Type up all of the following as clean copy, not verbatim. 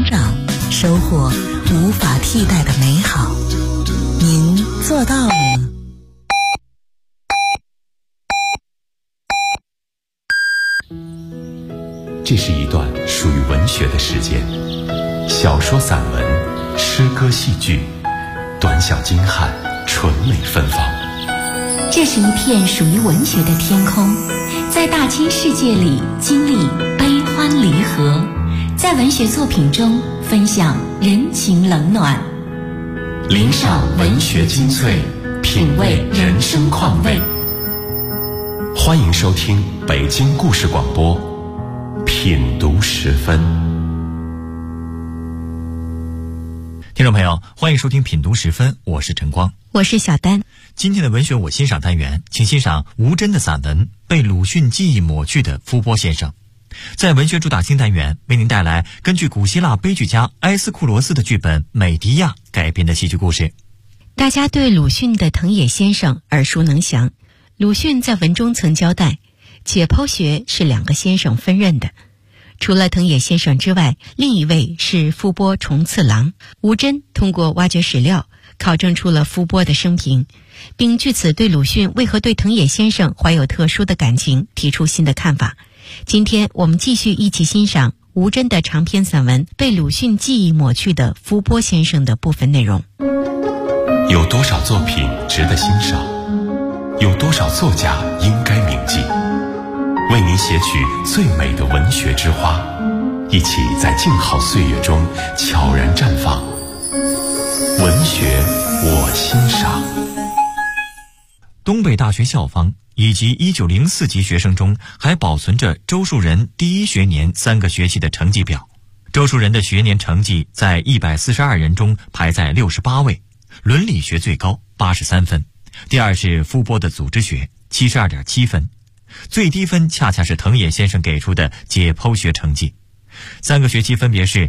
长，收获无法替代的美好。您做到了吗？ 这是一段属于文学的时间，小说、散文、诗歌、戏剧，短小精悍，纯美芬芳。 这是一片属于文学的天空，在大千世界里经历悲欢离合，在文学作品中分享人情冷暖， 聆赏文学精粹，品味人生况味。欢迎收听北京故事广播品读时分。 听众朋友，欢迎收听品读时分，我是陈光， 我是小丹。 今天的文学我欣赏单元，请欣赏吴真的散文《被鲁迅记忆抹去的夫波先生》。在文学主打新单元，为您带来根据古希腊悲剧家埃斯库罗斯的剧本《美狄亚》改编的戏剧故事。 大家对鲁迅的藤野先生耳熟能详，鲁迅在文中曾交代，解剖学是两个先生分任的，除了藤野先生之外，另一位是夫波重次郎。吴真通过挖掘史料，考证出了夫波的生平，并据此对鲁迅为何对藤野先生怀有特殊的感情提出新的看法。今天我们继续一起欣赏吴真的长篇散文《被鲁迅记忆抹去的夫波先生》的部分内容。 有多少作品值得欣赏？有多少作家应该铭记？为您写取最美的文学之花，一起在静好岁月中悄然绽放。文学我欣赏。 东北大学校方以及1904级学生中还保存着周树人第一学年3个学期的成绩表。周树人的学年成绩在142人中排在68位，伦理学最高83分，第二是夫波的组织学72.7分，最低分恰恰是藤野先生给出的解剖学成绩，3个学期分别是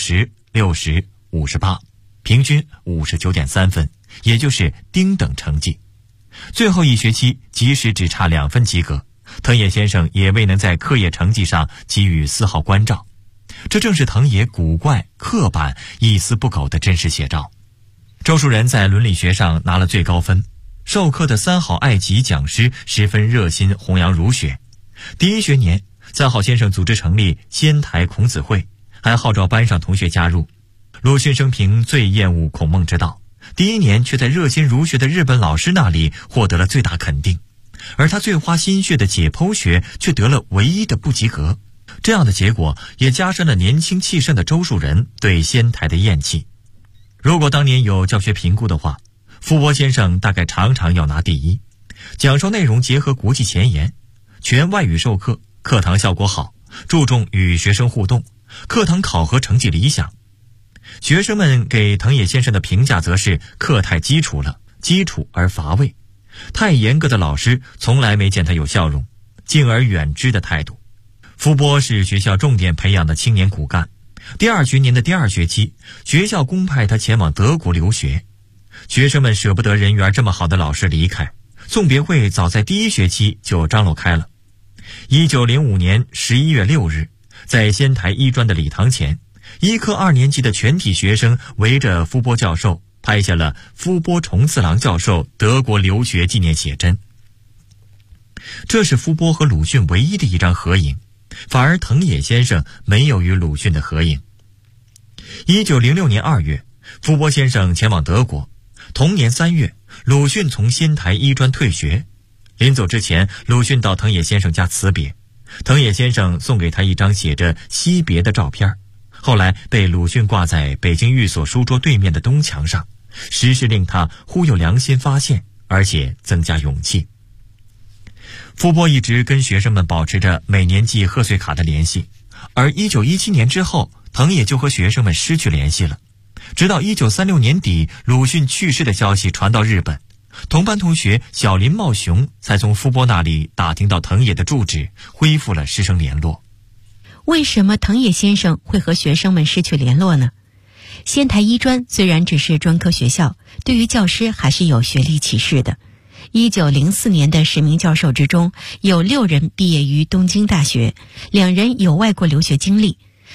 60、60、58，平均59.3分，也就是丁等成绩。最后一学期即使只差2分及格，藤野先生也未能在课业成绩上给予丝毫关照，这正是藤野古怪、刻板、一丝不苟的真实写照。周树人在伦理学上拿了最高分，授课的三好爱吉讲师十分热心弘扬儒学。第一学年，三好先生组织成立仙台孔子会，还号召班上同学加入。鲁迅生平最厌恶孔孟之道，第一年却在热心儒学的日本老师那里获得了最大肯定，而他最花心血的解剖学却得了唯一的不及格。这样的结果也加深了年轻气盛的周树人对仙台的厌弃。如果当年有教学评估的话，夫波先生大概常常要拿第一。讲授内容结合国际前沿，全外语授课，课堂效果好，注重与学生互动，课堂考核成绩理想。学生们给藤野先生的评价则是课太基础了，基础而乏味，太严格的老师从来没见他有笑容，敬而远之的态度。夫波是学校重点培养的青年骨干，第二学年的第二学期，学校公派他前往德国留学。学生们舍不得人缘这么好的老师离开，送别会早在第一学期就张罗开了。1905年11月6日，在仙台医专的礼堂前，医科2年级的全体学生围着夫波教授拍下了夫波重次郎教授德国留学纪念写真。这是夫波和鲁迅唯一的一张合影，反而藤野先生没有与鲁迅的合影。1906年2月，夫波先生前往德国，同年3月，鲁迅从仙台医专退学。临走之前，鲁迅到藤野先生家辞别，藤野先生送给他一张写着惜别的照片，后来被鲁迅挂在北京寓所书桌对面的东墙上，时时令他忽有良心发现，而且增加勇气。夫波一直跟学生们保持着每年寄贺岁卡的联系，而1917年之后，藤野就和学生们失去联系了。直到1936年底，鲁迅去世的消息传到日本，同班同学小林茂雄才从夫波那里打听到藤野的住址，恢复了师生联络。 为什么藤野先生会和学生们失去联络呢？仙台医专虽然只是专科学校，对于教师还是有学历歧视的。1904年的10名教授之中，有6人毕业于东京大学，2人有外国留学经历，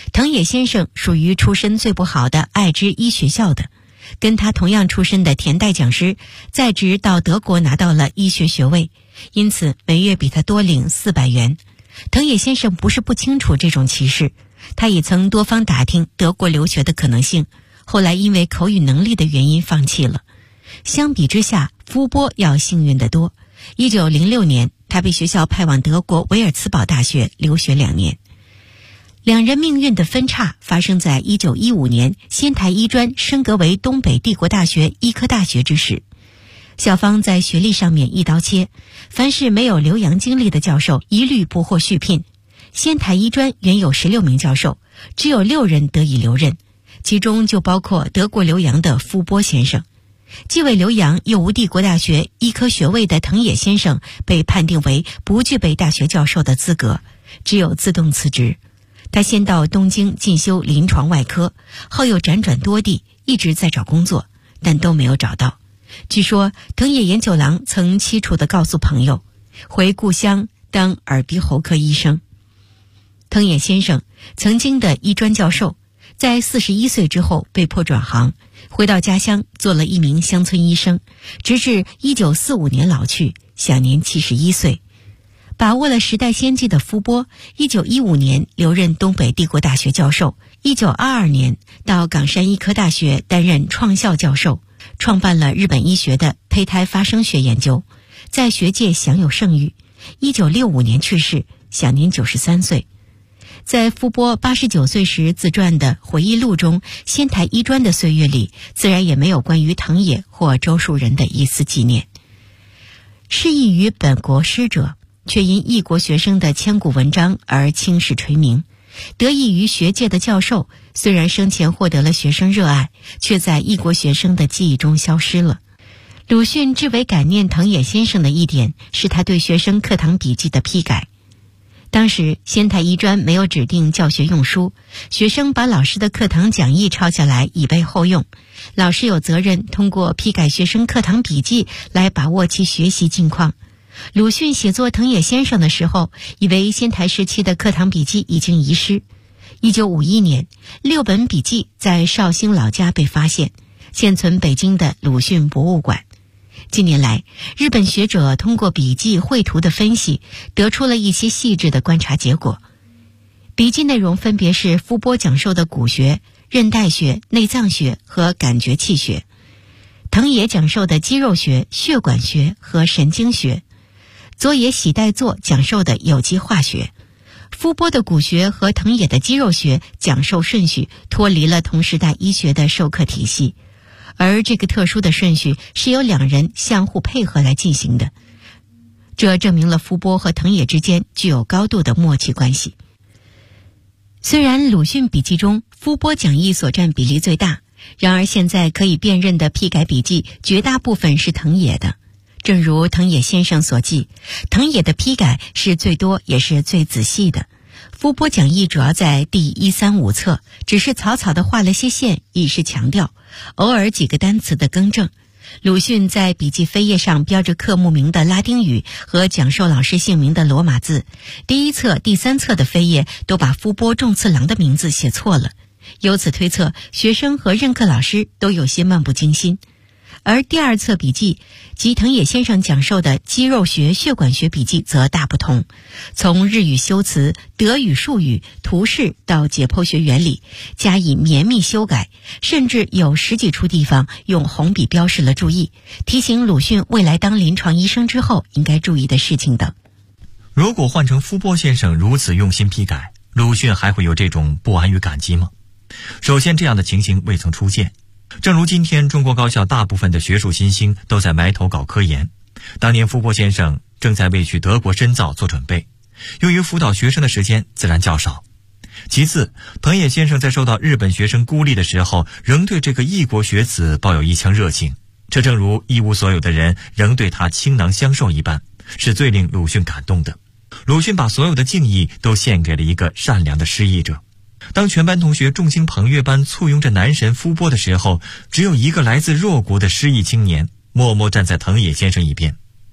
藤野先生属于出身最不好的爱知医学校的，跟他同样出身的田代讲师在职到德国拿到了医学学位，因此每月比他多领400元。藤野先生不是不清楚这种歧视，他也曾多方打听德国留学的可能性，后来因为口语能力的原因放弃了。相比之下，夫波要幸运得多。1906年，他被学校派往德国维尔茨堡大学留学2年。两人命运的分叉发生在1915年仙台医专升格为东北帝国大学医科大学之时。校方在学历上面一刀切，凡是没有留洋经历的教授一律不获续聘。仙台医专原有16名教授，只有6人得以留任，其中就包括德国留洋的夫波先生。既未留洋又无帝国大学医科学位的藤野先生被判定为不具备大学教授的资格，只有自动辞职。他先到东京进修临床外科，后又辗转多地，一直在找工作，但都没有找到。据说藤野研九郎曾凄楚地告诉朋友，回故乡当耳鼻喉科医生。藤野先生曾经的医专教授，在41岁之后被迫转行，回到家乡做了一名乡村医生，直至1945年老去，享年71岁。把握了时代先机的夫波，1915年留任东北帝国大学教授，1922年到冈山医科大学担任创校教授，创办了日本医学的胚胎发生学研究，在学界享有盛誉。1965年去世，享年93岁。在夫波89岁时自传的回忆录中，仙台医专的岁月里，自然也没有关于藤野或周树人的一丝纪念。失意于本国师者，却因异国学生的千古文章而青史垂名。得益于学界的教授，虽然生前获得了学生热爱，却在异国学生的记忆中消失了。鲁迅至为感念藤野先生的一点，是他对学生课堂笔记的批改。当时仙台医专没有指定教学用书，学生把老师的课堂讲义抄下来以备后用，老师有责任通过批改学生课堂笔记来把握其学习近况。鲁迅写作藤野先生的时候，以为仙台时期的课堂笔记已经遗失。1951年，6本笔记在绍兴老家被发现，现存北京的鲁迅博物馆。近年来，日本学者通过笔记绘图的分析，得出了一些细致的观察结果。笔记内容分别是夫波讲授的骨学、韧带学、内脏学和感觉器学，藤野讲授的肌肉学、血管学和神经学，佐野喜代作讲授的有机化学。夫波的骨学和藤野的肌肉学讲授顺序脱离了同时代医学的授课体系，而这个特殊的顺序是由2人相互配合来进行的，这证明了夫波和藤野之间具有高度的默契关系。虽然鲁迅笔记中夫波讲义所占比例最大，然而现在可以辨认的批改笔记绝大部分是藤野的。正如藤野先生所记，藤野的批改是最多也是最仔细的。夫波讲义主要在第135册，只是草草地画了些线，以示强调，偶尔几个单词的更正。鲁迅在笔记扉页上标着课目名的拉丁语和讲授老师姓名的罗马字，第1册、第3册的扉页都把夫波重次郎的名字写错了，由此推测学生和任课老师都有些漫不经心。而第2册笔记及藤野先生讲授的肌肉学、血管学笔记则大不同，从日语修辞、德语术语、图示到解剖学原理加以绵密修改，甚至有10几处地方用红笔标示了注意，提醒鲁迅未来当临床医生之后应该注意的事情等。 如果换成夫波先生如此用心批改，鲁迅还会有这种不安与感激吗？首先，这样的情形未曾出现。正如今天中国高校大部分的学术新星都在埋头搞科研，当年夫波先生正在为去德国深造做准备，由于辅导学生的时间自然较少。其次，藤野先生在受到日本学生孤立的时候，仍对这个异国学子抱有一腔热情，这正如一无所有的人仍对他倾囊相授一般，是最令鲁迅感动的。鲁迅把所有的敬意都献给了一个善良的失意者。当全班同学众星捧月般簇拥着男神夫波的时候，只有一个来自弱国的失意青年默默站在藤野先生一边。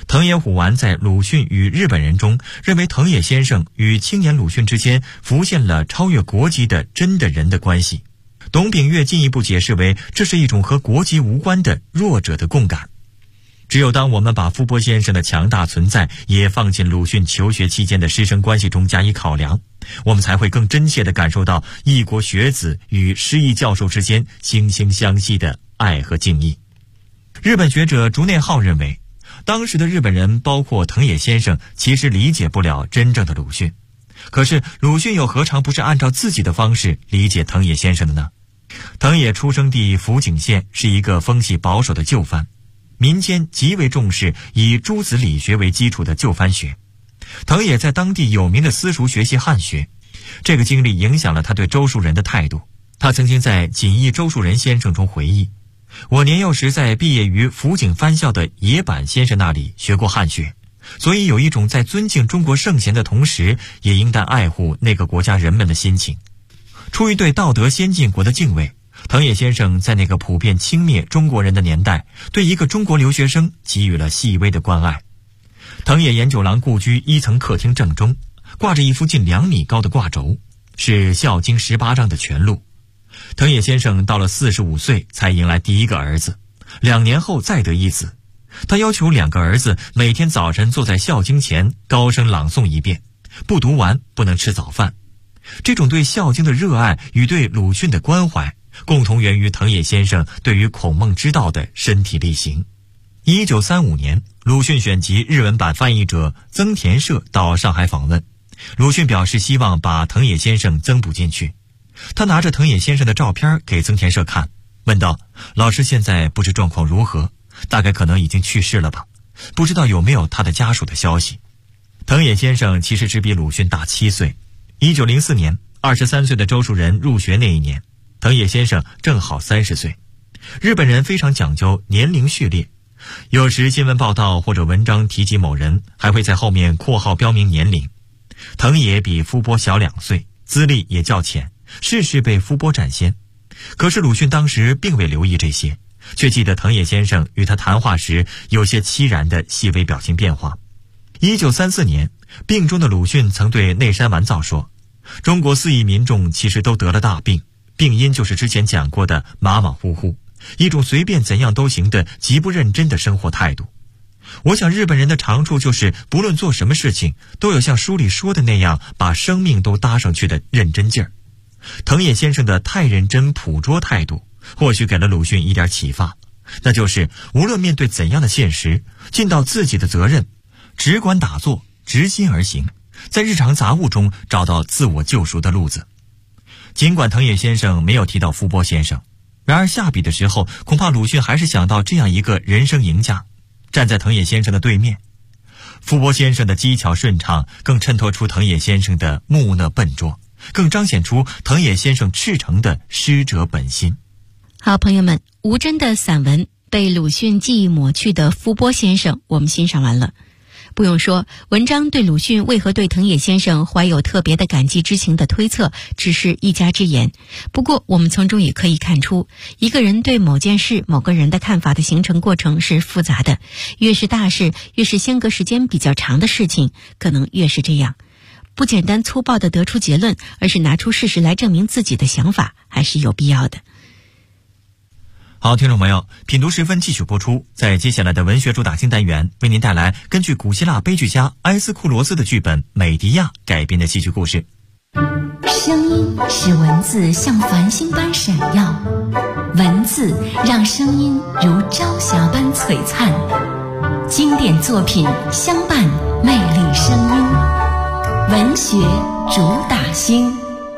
藤野虎丸在鲁迅与日本人中认为藤野先生与青年鲁迅之间浮现了超越国籍的真的人的关系。董秉岳进一步解释为，这是一种和国籍无关的弱者的共感。只有当我们把傅波先生的强大存在也放进鲁迅求学期间的师生关系中加以考量，我们才会更真切地感受到异国学子与师艺教授之间惺惺相惜的爱和敬意。日本学者竹内浩认为，当时的日本人包括藤野先生其实理解不了真正的鲁迅，可是鲁迅又何尝不是按照自己的方式理解藤野先生的呢？藤野出生地福井县是一个风气保守的旧藩，民间极为重视以诸子理学为基础的旧藩学。藤野在当地有名的私塾学习汉学，这个经历影响了他对周树人的态度。他曾经在《锦衣周树人先生》中回忆，我年幼时在毕业于福井藩校的野坂先生那里学过汉学，所以有一种在尊敬中国圣贤的同时也应当爱护那个国家人们的心情。出于对道德先进国的敬畏，藤野先生在那个普遍轻蔑中国人的年代，对一个中国留学生给予了细微的关爱。藤野研究郎故居一层客厅正中挂着一幅近2米高的挂轴，是《孝经》18章的全录。藤野先生到了45岁才迎来第一个儿子，2年后再得一子。他要求2个儿子每天早晨坐在《孝经》前高声朗诵一遍，不读完不能吃早饭。这种对《孝经》的热爱与对鲁迅的关怀，共同源于藤野先生对于孔孟之道的身体力行。1935年，鲁迅选集日文版翻译者曾田社到上海访问，鲁迅表示希望把藤野先生增补进去。他拿着藤野先生的照片给曾田社看，问道：老师现在不知状况如何？大概可能已经去世了吧？不知道有没有他的家属的消息？藤野先生其实只比鲁迅大7岁。1904年，23岁的周树人入学那一年，藤野先生正好30岁。日本人非常讲究年龄序列，有时新闻报道或者文章提及某人，还会在后面括号标明年龄。藤野比傅波小2岁，资历也较浅，事事被傅波占先。可是鲁迅当时并未留意这些，却记得藤野先生与他谈话时有些凄然的细微表情变化。1934年，病中的鲁迅曾对内山完造说，中国4亿民众其实都得了大病，病因就是之前讲过的马马虎虎，一种随便怎样都行的极不认真的生活态度。我想日本人的长处就是不论做什么事情都有像书里说的那样把生命都搭上去的认真劲儿。藤野先生的太认真朴拙态度或许给了鲁迅一点启发，那就是无论面对怎样的现实，尽到自己的责任，只管打坐，直心而行，在日常杂物中找到自我救赎的路子。尽管藤野先生没有提到傅波先生，然而下笔的时候，恐怕鲁迅还是想到这样一个人生赢家，站在藤野先生的对面。傅波先生的机巧顺畅，更衬托出藤野先生的木讷笨拙，更彰显出藤野先生赤诚的师者本心。 好，朋友们，吴真的散文被鲁迅记忆抹去的傅波先生我们欣赏完了。不用说，文章对鲁迅为何对藤野先生怀有特别的感激之情的推测只是一家之言。不过我们从中也可以看出，一个人对某件事某个人的看法的形成过程是复杂的，越是大事，越是相隔时间比较长的事情，可能越是这样。不简单粗暴地得出结论，而是拿出事实来证明自己的想法，还是有必要的。 好，听众朋友，品读时分继续播出。在接下来的文学主打新单元，为您带来根据古希腊悲剧家埃斯库罗斯的剧本《美狄亚》改编的戏剧故事。 声音使文字像繁星般闪耀，文字让声音如朝霞般璀璨。经典作品相伴，魅力声音，文学主打星。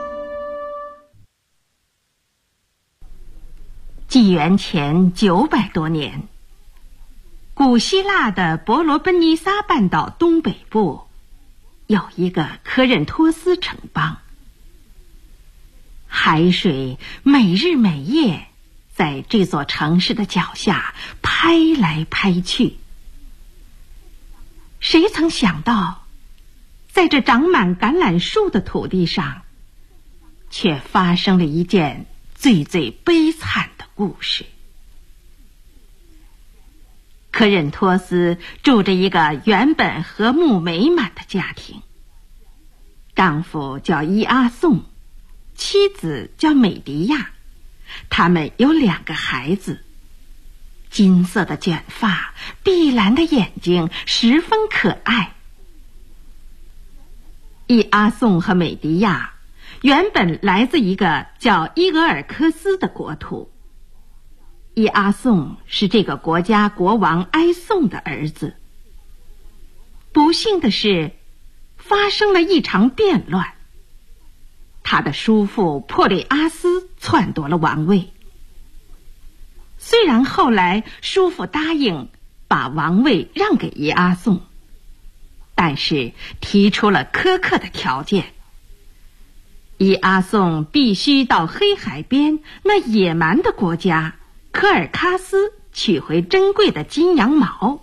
纪元前900多年，古希腊的伯罗奔尼撒半岛东北部有一个科任托斯城邦。海水每日每夜在这座城市的脚下拍来拍去。谁曾想到，在这长满橄榄树的土地上，却发生了一件最最悲惨的故事。 科任托斯住着一个原本和睦美满的家庭，丈夫叫伊阿宋，妻子叫美迪亚，他们有2个孩子，金色的卷发，碧蓝的眼睛，十分可爱。伊阿宋和美迪亚原本来自一个叫伊俄尔科斯的国土。伊阿宋是这个国家国王埃宋的儿子。不幸的是，发生了一场变乱，他的叔父珀里阿斯篡夺了王位。虽然后来叔父答应把王位让给伊阿宋，但是提出了苛刻的条件。伊阿宋必须到黑海边那野蛮的国家科尔喀斯取回珍贵的金羊毛。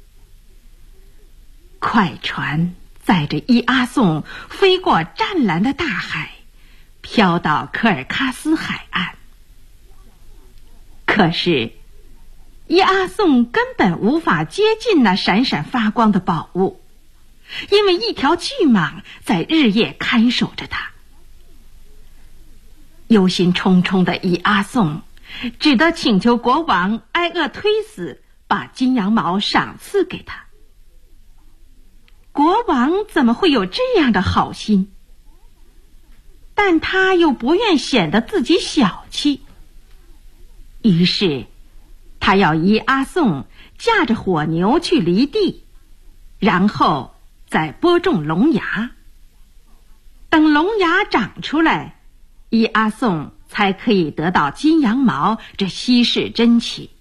快船载着伊阿宋飞过湛蓝的大海，飘到科尔喀斯海岸。可是伊阿宋根本无法接近那闪闪发光的宝物，因为一条巨蟒在日夜看守着他。忧心忡忡的伊阿宋只得请求国王埃厄忒斯把金羊毛赏赐给他。国王怎么会有这样的好心？但他又不愿显得自己小气，于是他要伊阿宋驾着火牛去犁地，然后再播种龙芽。等龙芽长出来，伊阿宋才可以得到金羊毛这稀世珍奇。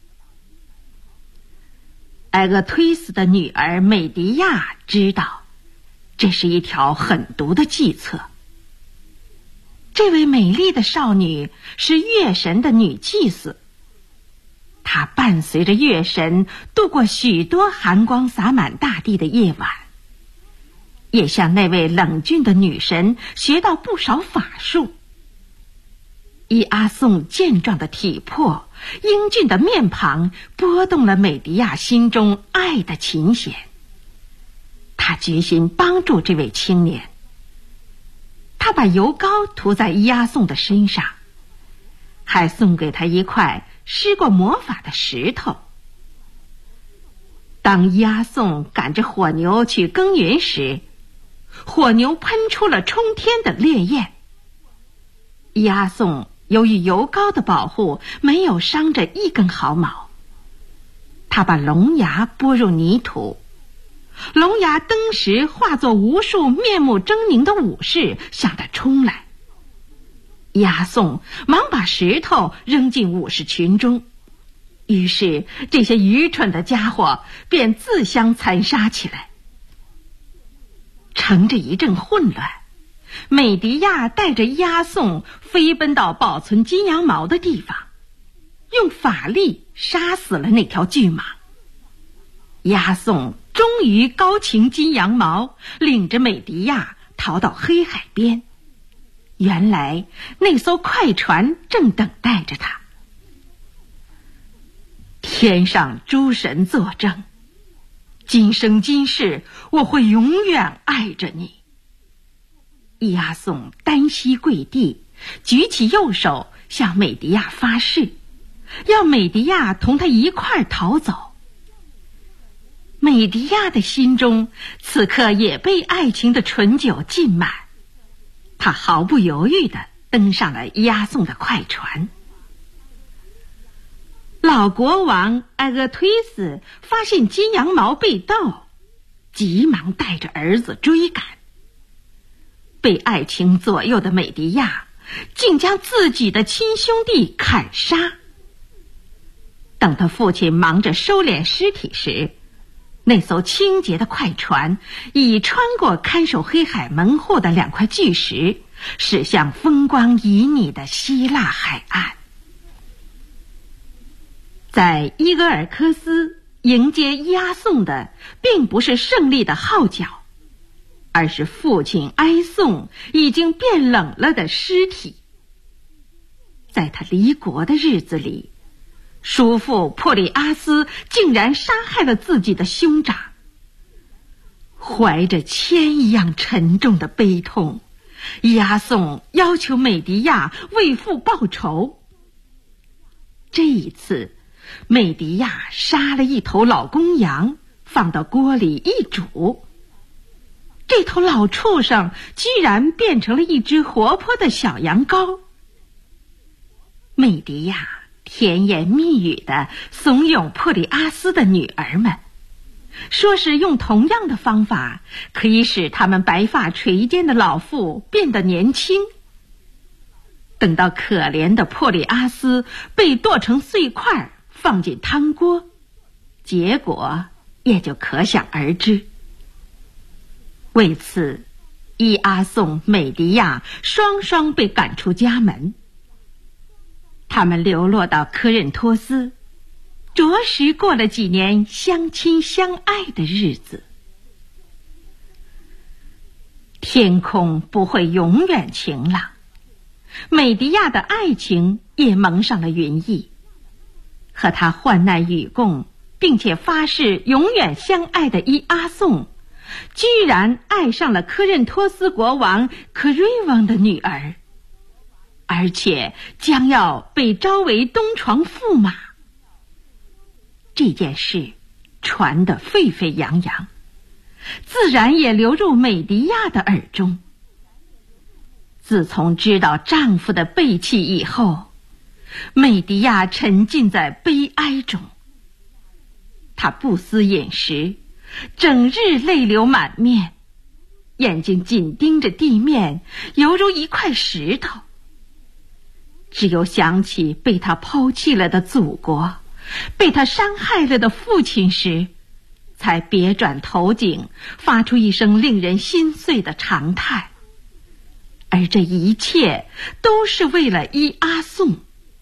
埃厄忒斯的女儿美迪亚知道这是一条狠毒的计策。这位美丽的少女是月神的女祭司，她伴随着月神度过许多寒光洒满大地的夜晚，也向那位冷峻的女神学到不少法术。伊阿宋健壮的体魄，英俊的面庞，拨动了美迪亚心中爱的琴弦。他决心帮助这位青年。他把油膏涂在伊阿宋的身上，还送给他一块施过魔法的石头。当伊阿宋赶着火牛去耕耘时，火牛喷出了冲天的烈焰。伊阿宋由于油膏的保护，没有伤着一根毫毛。他把龙牙拨入泥土，龙牙登时化作无数面目狰狞的武士向他冲来。伊阿宋忙把石头扔进武士群中，于是这些愚蠢的家伙便自相残杀起来。乘着一阵混乱，美迪亚带着伊阿宋飞奔到保存金羊毛的地方，用法力杀死了那条巨蟒。伊阿宋终于高擎金羊毛，领着美迪亚逃到黑海边。原来那艘快船正等待着他。天上诸神作证，今生今世我会永远爱着你。伊阿宋单膝跪地，举起右手向美迪亚发誓，要美迪亚同他一块逃走。美迪亚的心中此刻也被爱情的醇酒浸满，他毫不犹豫地登上了伊阿宋的快船。老国王埃厄忒斯发现金羊毛被盗，急忙带着儿子追赶。被爱情左右的美迪亚竟将自己的亲兄弟砍杀。等他父亲忙着收敛尸体时，那艘清洁的快船已穿过看守黑海门户的2块巨石，驶向风光旖旎的希腊海岸。在伊俄尔科斯迎接伊阿宋的并不是胜利的号角，而是父亲埃宋已经变冷了的尸体。在他离国的日子里， 叔父珀里阿斯竟然杀害了自己的兄长。怀着铅一样沉重的悲痛，伊阿宋要求美狄亚为父报仇。这一次，美狄亚杀了一头老公羊，放到锅里一煮。这头老畜生居然变成了一只活泼的小羊羔。美狄亚甜言蜜语地怂恿珀里阿斯的女儿们，说是用同样的方法可以使他们白发垂肩的老妇变得年轻。等到可怜的珀里阿斯被剁成碎块放进汤锅，结果也就可想而知。为此，伊阿宋、美狄亚双双被赶出家门。他们流落到科任托斯，着实过了几年相亲相爱的日子。天空不会永远晴朗，美狄亚的爱情也蒙上了云翳。和他患难与共，并且发誓永远相爱的伊阿宋，居然爱上了科任托斯国王科瑞翁的女儿，而且将要被招为东床驸马。这件事传得沸沸扬扬，自然也流入美狄亚的耳中。自从知道丈夫的背弃以后，美狄亚沉浸在悲哀中。她不思饮食，整日泪流满面，眼睛紧盯着地面，犹如一块石头。只有想起被他抛弃了的祖国，被他伤害了的父亲时，才别转头颈，发出一声令人心碎的长叹。而这一切都是为了伊阿宋。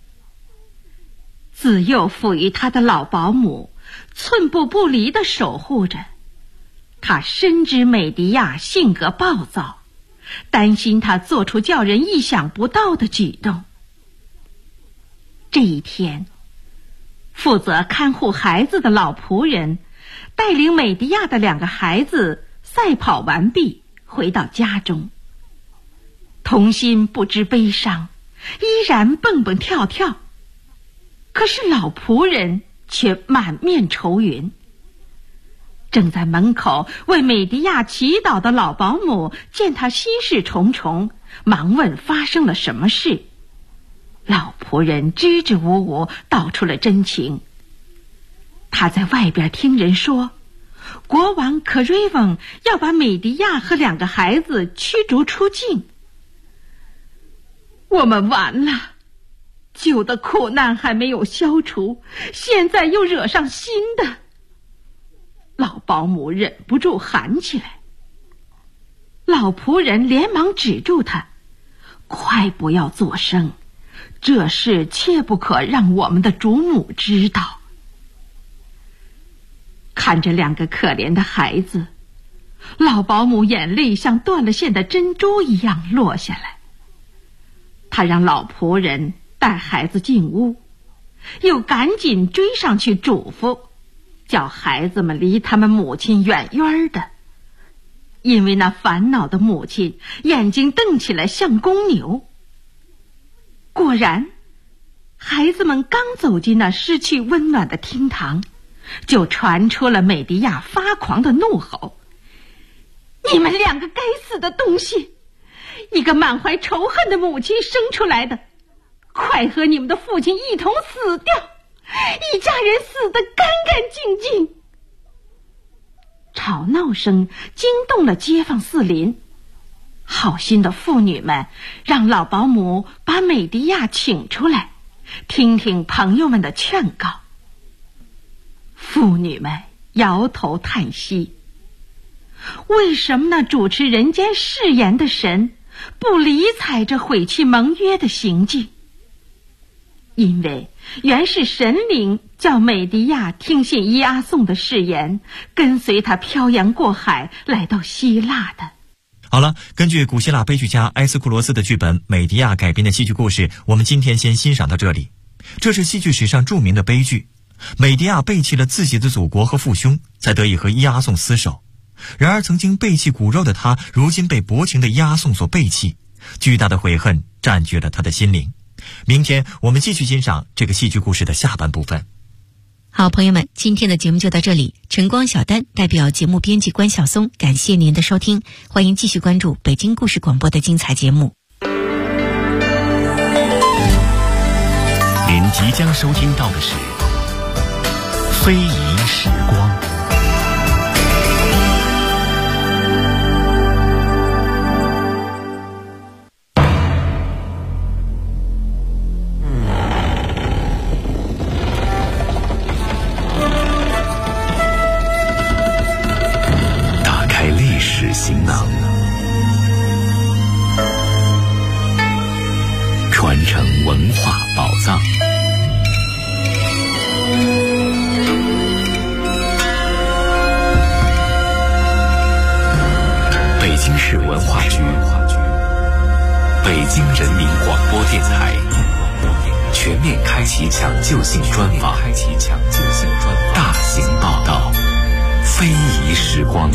自幼抚育他的老保姆寸步不离地守护着他，深知美狄亚性格暴躁，担心他做出叫人意想不到的举动。这一天，负责看护孩子的老仆人带领美狄亚的2个孩子赛跑完毕，回到家中。童心不知悲伤，依然蹦蹦跳跳。可是老仆人却满面愁云。正在门口为美狄亚祈祷的老保姆见他心事重重，忙问发生了什么事。老仆人支支吾吾道出了真情。他在外边听人说，国王科瑞翁要把美狄亚和2个孩子驱逐出境。我们完了，旧的苦难还没有消除，现在又惹上新的。老保姆忍不住喊起来。老仆人连忙止住他，快不要作声，这事切不可让我们的主母知道。看着2个可怜的孩子，老保姆眼泪像断了线的珍珠一样落下来。他让老仆人带孩子进屋，又赶紧追上去嘱咐，叫孩子们离他们母亲远远的，因为那烦恼的母亲眼睛瞪起来像公牛。果然，孩子们刚走进那失去温暖的厅堂，就传出了美狄亚发狂的怒吼：你们2个该死的东西，一个满怀仇恨的母亲生出来的，快和你们的父亲一同死掉，一家人死得干干净净。吵闹声惊动了街坊四邻，好心的妇女们让老保姆把美狄亚请出来，听听朋友们的劝告。妇女们摇头叹息，为什么那主持人间誓言的神不理睬这毁弃盟约的行径？因为原是神灵叫美狄亚听信伊阿宋的誓言，跟随他漂洋过海来到希腊的。 好了，根据古希腊悲剧家埃斯库罗斯的剧本《美狄亚》改编的戏剧故事，我们今天先欣赏到这里。 这是戏剧史上著名的悲剧。美狄亚背弃了自己的祖国和父兄，才得以和伊阿宋厮守。然而曾经背弃骨肉的他，如今被薄情的伊阿宋所背弃，巨大的悔恨占据了他的心灵。明天我们继续欣赏这个戏剧故事的下半部分。 好，朋友们，今天的节目就到这里。晨光小丹代表节目编辑关晓松，感谢您的收听，欢迎继续关注北京故事广播的精彩节目。 您即将收听到的是非遗时光。打开历史行囊，传承文化宝藏。北京市文化局、北京人民广播电台全面开启抢救性专访，大型报道，非遗时光。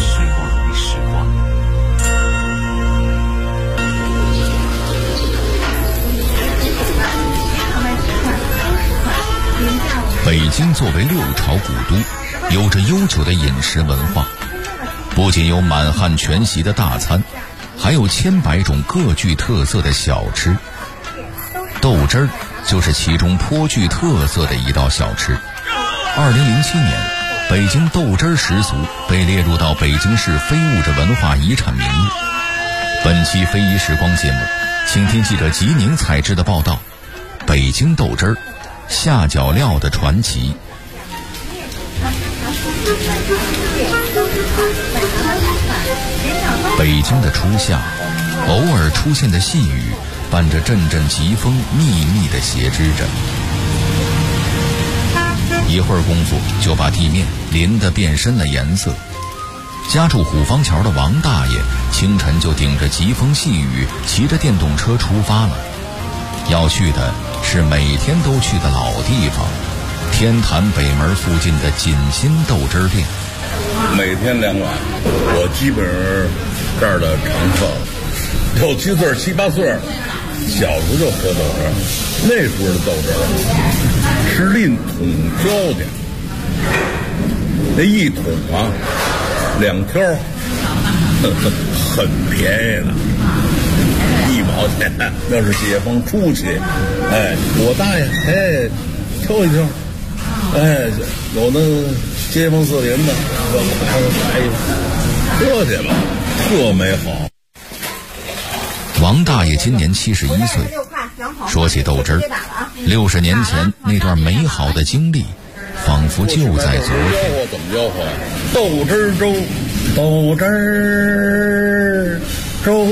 北京作为六朝古都，有着悠久的饮食文化，不仅有满汉全席的大餐，还有千百种各具特色的小吃。豆汁儿就是其中颇具特色的一道小吃。2007年，北京豆汁儿食俗被列入到北京市非物质文化遗产名录。本期非遗时光节目，请听记者吉宁采制的报道：北京豆汁儿下脚料的传奇。北京的初夏，偶尔出现的细雨，伴着阵阵疾风，密密地斜织着。一会儿功夫，就把地面淋得变深了颜色。家住虎坊桥的王大爷，清晨就顶着疾风细雨，骑着电动车出发了。要去的是每天都去的老地方，天坛北门附近的锦心豆汁店。 每天2碗，我基本上这儿的常客，6、7岁、7、8岁，小时候就喝豆汁，那时候的豆汁是拎桶浇的，那一桶啊2条，很便宜的，1毛钱。那是解放初期，我大爷挑一挑，有那街坊四邻的，喝去了，特美好。 王大爷今年71岁，说起豆汁儿，60年前那段美好的经历，仿佛就在昨天。 怎么吆喝？豆汁儿粥，豆汁儿粥。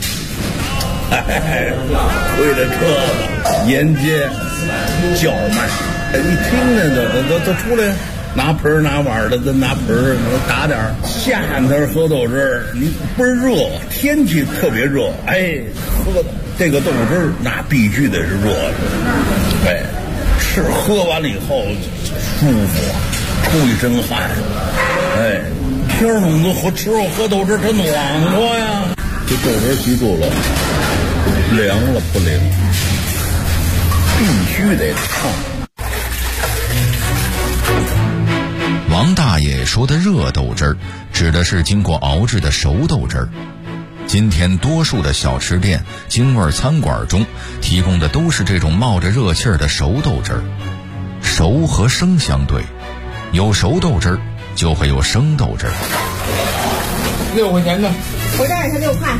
推着车子沿街叫卖，一听着都出来，拿盆拿碗的，都拿盆打点。夏天喝豆汁儿，你倍儿热，天气特别热，喝这个豆汁儿那必须得是热的，喝完了以后舒服，出一身汗，天儿冷的喝豆汁儿它暖和呀。这豆汁儿记住了，凉了不灵，必须得烫。 王大爷说的热豆汁儿，指的是经过熬制的熟豆汁儿。今天多数的小吃店、京味餐馆中提供的都是这种冒着热气儿的熟豆汁儿。熟和生相对，有熟豆汁儿就会有生豆汁儿。 6块钱的， 我这儿也是6块。